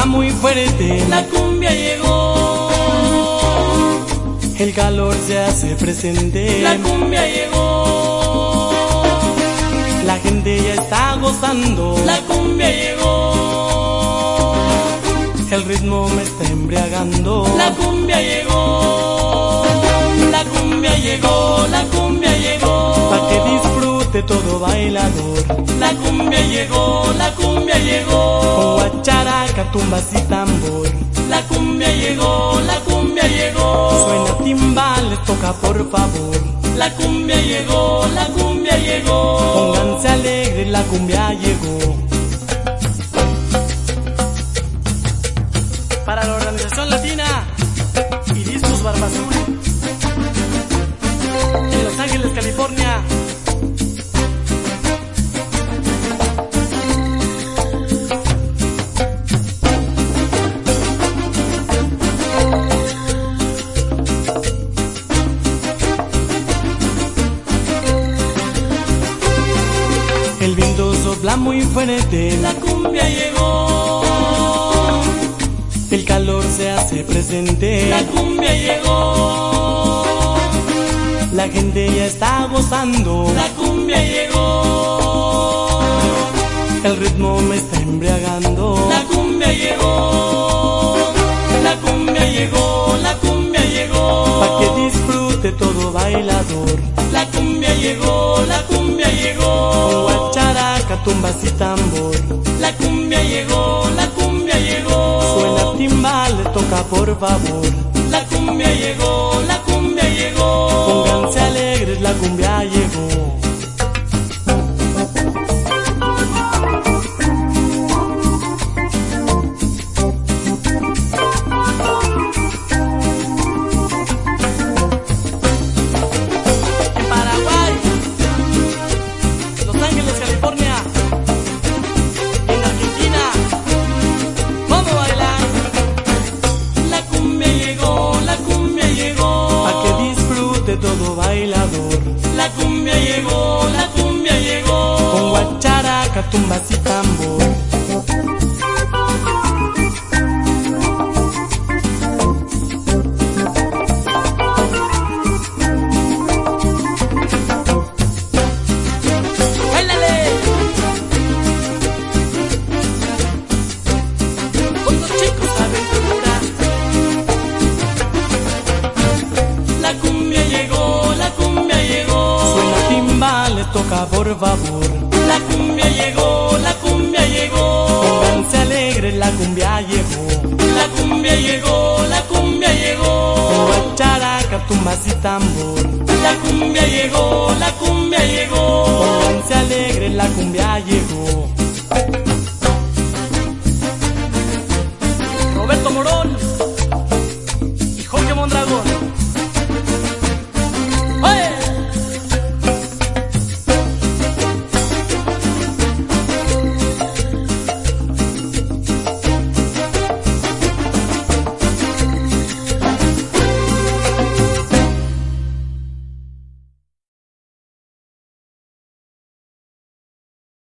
muy fuerte, la cumbia llegó. El calor se hace presente, La cumbia llegó. la gente ya está gozando, La cumbia llegó. el ritmo me está embriagando. La cumbia llegó. La cumbia llegó. La cumbia llegó. Pa' que disfrute todo bailador, La cumbia llegó. La cumbia con llegó. guacharaca, tumbas y tambor. La cumbia llegó. La cumbia llegó. Suena timbales, toca por favor. La cumbia llegó. La cumbia llegó. Pónganse alegres, la cumbia llegó. Para la Organización Latina y Discos Barba Azul, en Los Ángeles, California. El viento sopla muy fuerte, La cumbia llegó. el calor se hace presente, La cumbia llegó. la gente ya está gozando, La cumbia llegó. el ritmo me está embriagando. La cumbia llegó. La cumbia llegó. La cumbia llegó. Pa' que disfrute todo bailador, La cumbia llegó. La cumbia con llegó. guacharaca, tumbas y tambor. La cumbia llegó. La cumbia llegó. Suena timbales, toca por favor. La cumbia llegó. La cumbia llegó. Pónganse alegres, la cumbia llegó. En Paraguay, Los Ángeles, California, en Argentina, vamos a bailar. La cumbia llegó. La cumbia llegó. Pa' que disfrute todo bailador, La cumbia llegó. La cumbia con llegó. guacharaca, tumbas y tambor. ¡Báilale! Con los chicos aventura. La cumbia llegó. La cumbia llegó. Suena timbales, toca por favor. La cumbia llegó. La cumbia llegó. Pónganse alegres, la cumbia llegó. La cumbia llegó. La cumbia Con llegó. guacharaca, tumbas y tambor. La cumbia llegó. La cumbia llegó.